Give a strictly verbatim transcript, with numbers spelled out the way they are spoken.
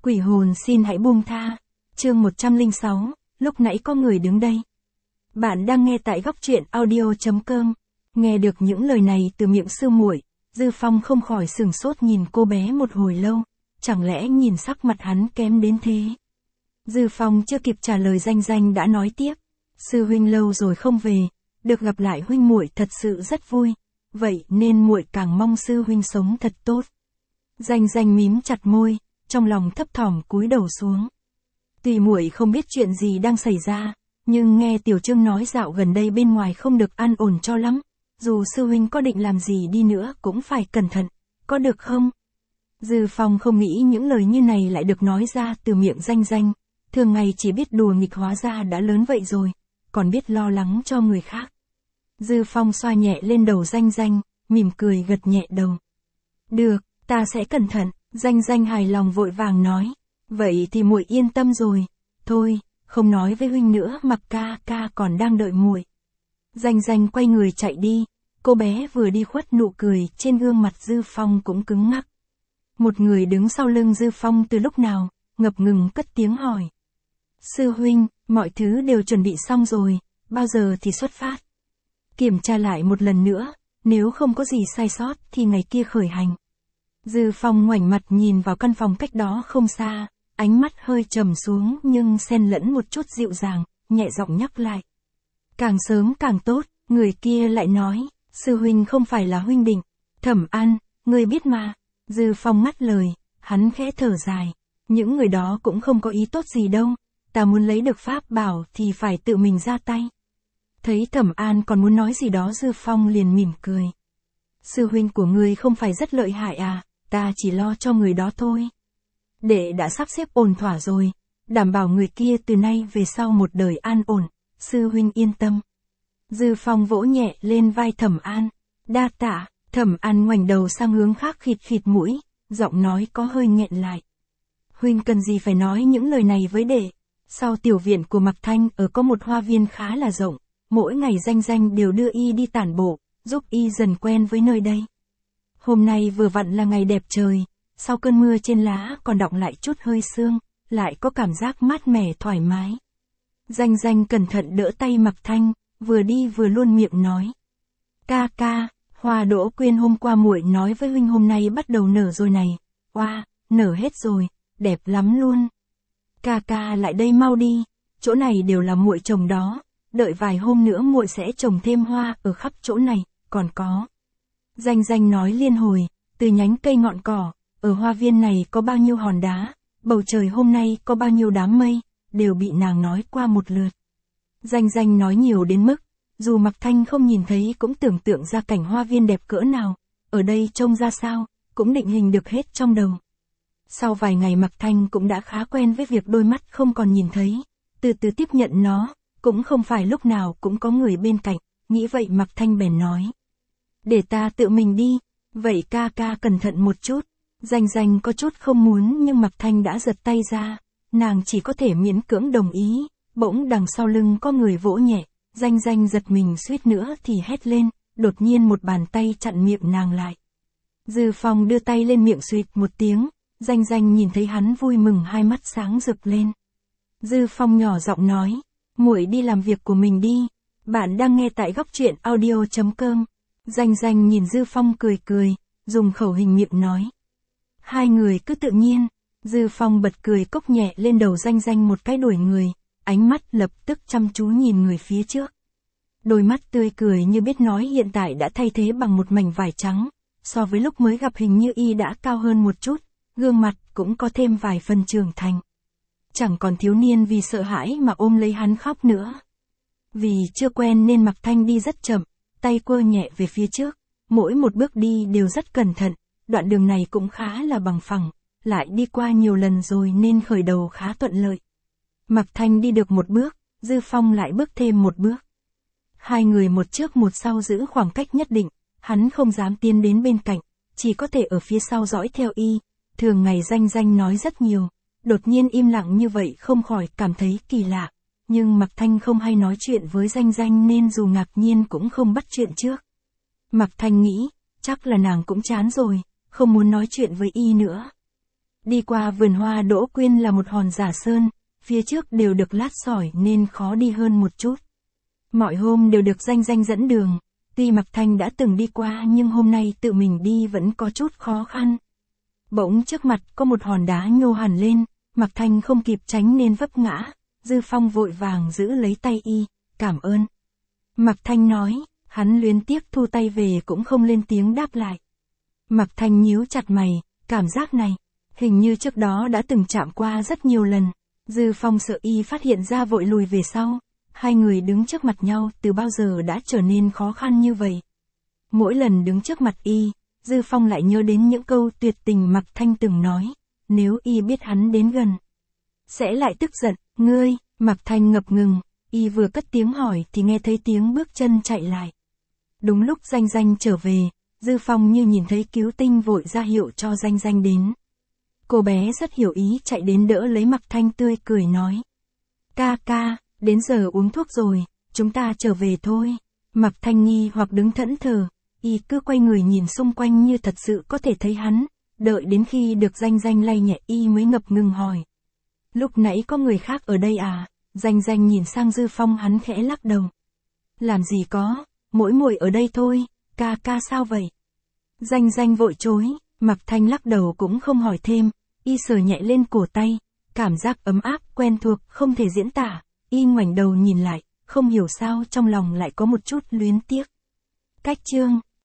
Quỷ hồn xin hãy buông tha. Chương một trăm lẻ sáu, lúc nãy có người đứng đây. Bạn đang nghe tại góc truyện audio chấm com. Nghe được những lời này từ miệng sư muội, Dư Phong không khỏi sửng sốt nhìn cô bé một hồi lâu, chẳng lẽ nhìn sắc mặt hắn kém đến thế. Dư Phong chưa kịp trả lời Danh Danh đã nói tiếp, sư huynh lâu rồi không về, được gặp lại huynh muội thật sự rất vui, vậy nên muội càng mong sư huynh sống thật tốt. Danh Danh mím chặt môi, trong lòng thấp thỏm cúi đầu xuống. Tuy muội không biết chuyện gì đang xảy ra, nhưng nghe Tiểu Trương nói dạo gần đây bên ngoài không được an ổn cho lắm, dù sư huynh có định làm gì đi nữa cũng phải cẩn thận, có được không? Dư Phong không nghĩ những lời như này lại được nói ra từ miệng Danh Danh, thường ngày chỉ biết đùa nghịch hóa ra đã lớn vậy rồi, còn biết lo lắng cho người khác. Dư Phong xoa nhẹ lên đầu Danh Danh, mỉm cười gật nhẹ đầu. Được, ta sẽ cẩn thận. Danh Danh hài lòng vội vàng nói, vậy thì muội yên tâm rồi, thôi, không nói với huynh nữa, Mặc ca ca còn đang đợi muội. Danh Danh quay người chạy đi, cô bé vừa đi khuất nụ cười trên gương mặt Dư Phong cũng cứng ngắc. Một người đứng sau lưng Dư Phong từ lúc nào, ngập ngừng cất tiếng hỏi. Sư huynh, mọi thứ đều chuẩn bị xong rồi, bao giờ thì xuất phát? Kiểm tra lại một lần nữa, nếu không có gì sai sót thì ngày kia khởi hành. Dư Phong ngoảnh mặt nhìn vào căn phòng cách đó không xa, ánh mắt hơi trầm xuống nhưng xen lẫn một chút dịu dàng, nhẹ giọng nhắc lại. Càng sớm càng tốt, người kia lại nói, sư huynh không phải là huynh định, Thẩm An, ngươi biết mà. Dư Phong ngắt lời, hắn khẽ thở dài, những người đó cũng không có ý tốt gì đâu, ta muốn lấy được pháp bảo thì phải tự mình ra tay. Thấy Thẩm An còn muốn nói gì đó Dư Phong liền mỉm cười. Sư huynh của ngươi không phải rất lợi hại à? Ta chỉ lo cho người đó thôi. Đệ đã sắp xếp ổn thỏa rồi, đảm bảo người kia từ nay về sau một đời an ổn, sư huynh yên tâm. Dư Phong vỗ nhẹ lên vai Thẩm An, đa tạ. Thẩm An ngoảnh đầu sang hướng khác khịt khịt mũi, giọng nói có hơi nghẹn lại. Huynh cần gì phải nói những lời này với đệ. Sau tiểu viện của Mạc Thanh ở có một hoa viên khá là rộng, mỗi ngày Danh Danh đều đưa y đi tản bộ, giúp y dần quen với nơi đây. Hôm nay vừa vặn là ngày đẹp trời, sau cơn mưa trên lá còn đọng lại chút hơi sương, lại có cảm giác mát mẻ thoải mái. Danh Danh cẩn thận đỡ tay Mạc Thanh, vừa đi vừa luôn miệng nói. Ca ca, hoa đỗ quyên hôm qua muội nói với huynh hôm nay bắt đầu nở rồi này, oa, nở hết rồi, đẹp lắm luôn. Ca ca lại đây mau đi, chỗ này đều là muội trồng đó, đợi vài hôm nữa muội sẽ trồng thêm hoa ở khắp chỗ này, còn có. Danh Danh nói liên hồi, từ nhánh cây ngọn cỏ, ở hoa viên này có bao nhiêu hòn đá, bầu trời hôm nay có bao nhiêu đám mây, đều bị nàng nói qua một lượt. Danh Danh nói nhiều đến mức, dù Mạc Thanh không nhìn thấy cũng tưởng tượng ra cảnh hoa viên đẹp cỡ nào, ở đây trông ra sao, cũng định hình được hết trong đầu. Sau vài ngày Mạc Thanh cũng đã khá quen với việc đôi mắt không còn nhìn thấy, từ từ tiếp nhận nó, cũng không phải lúc nào cũng có người bên cạnh, nghĩ vậy Mạc Thanh bèn nói. Để ta tự mình đi, vậy ca ca cẩn thận một chút. Danh Danh có chút không muốn nhưng Mạc Thanh đã giật tay ra, nàng chỉ có thể miễn cưỡng đồng ý, bỗng đằng sau lưng có người vỗ nhẹ, Danh Danh giật mình suýt nữa thì hét lên, đột nhiên một bàn tay chặn miệng nàng lại. Dư Phong đưa tay lên miệng suýt một tiếng, Danh Danh nhìn thấy hắn vui mừng hai mắt sáng rực lên. Dư Phong nhỏ giọng nói, muội đi làm việc của mình đi, bạn đang nghe tại góc truyện audio chấm com. Danh Danh nhìn Dư Phong cười cười, dùng khẩu hình miệng nói. Hai người cứ tự nhiên, Dư Phong bật cười cốc nhẹ lên đầu Danh Danh một cái đuổi người, ánh mắt lập tức chăm chú nhìn người phía trước. Đôi mắt tươi cười như biết nói hiện tại đã thay thế bằng một mảnh vải trắng, so với lúc mới gặp hình như y đã cao hơn một chút, gương mặt cũng có thêm vài phần trưởng thành. Chẳng còn thiếu niên vì sợ hãi mà ôm lấy hắn khóc nữa. Vì chưa quen nên Mạc Thanh đi rất chậm, tay quơ nhẹ về phía trước, mỗi một bước đi đều rất cẩn thận, đoạn đường này cũng khá là bằng phẳng, lại đi qua nhiều lần rồi nên khởi đầu khá thuận lợi. Mạc Thanh đi được một bước, Dư Phong lại bước thêm một bước. Hai người một trước một sau giữ khoảng cách nhất định, hắn không dám tiến đến bên cạnh, chỉ có thể ở phía sau dõi theo y, thường ngày Danh Danh nói rất nhiều, đột nhiên im lặng như vậy không khỏi cảm thấy kỳ lạ. Nhưng Mạc Thanh không hay nói chuyện với Danh Danh nên dù ngạc nhiên cũng không bắt chuyện trước. Mạc Thanh nghĩ, chắc là nàng cũng chán rồi, không muốn nói chuyện với y nữa. Đi qua vườn hoa Đỗ Quyên là một hòn giả sơn, phía trước đều được lát sỏi nên khó đi hơn một chút. Mọi hôm đều được Danh Danh dẫn đường, tuy Mạc Thanh đã từng đi qua nhưng hôm nay tự mình đi vẫn có chút khó khăn. Bỗng trước mặt có một hòn đá nhô hẳn lên, Mạc Thanh không kịp tránh nên vấp ngã, Dư Phong vội vàng giữ lấy tay y, cảm ơn. Mạc Thanh nói, hắn luyến tiếc thu tay về cũng không lên tiếng đáp lại. Mạc Thanh nhíu chặt mày, cảm giác này, hình như trước đó đã từng chạm qua rất nhiều lần. Dư Phong sợ y phát hiện ra vội lùi về sau, hai người đứng trước mặt nhau từ bao giờ đã trở nên khó khăn như vậy. Mỗi lần đứng trước mặt y, Dư Phong lại nhớ đến những câu tuyệt tình Mạc Thanh từng nói, nếu y biết hắn đến gần, sẽ lại tức giận, ngươi, Mạc Thanh ngập ngừng, y vừa cất tiếng hỏi thì nghe thấy tiếng bước chân chạy lại. Đúng lúc Danh Danh trở về, Dư Phong như nhìn thấy cứu tinh vội ra hiệu cho Danh Danh đến. Cô bé rất hiểu ý chạy đến đỡ lấy Mạc Thanh tươi cười nói. Ca ca, đến giờ uống thuốc rồi, chúng ta trở về thôi. Mạc Thanh nghi hoặc đứng thẫn thờ, y cứ quay người nhìn xung quanh như thật sự có thể thấy hắn, đợi đến khi được Danh Danh lay nhẹ y mới ngập ngừng hỏi. Lúc nãy có người khác ở đây à? Danh Danh nhìn sang Dư Phong, hắn khẽ lắc đầu. Làm gì có, mỗi muội ở đây thôi, ca ca sao vậy? Danh Danh vội chối, Mạc Thanh lắc đầu cũng không hỏi thêm, y sờ nhẹ lên cổ tay, cảm giác ấm áp quen thuộc không thể diễn tả, y ngoảnh đầu nhìn lại, không hiểu sao trong lòng lại có một chút luyến tiếc. Cách chương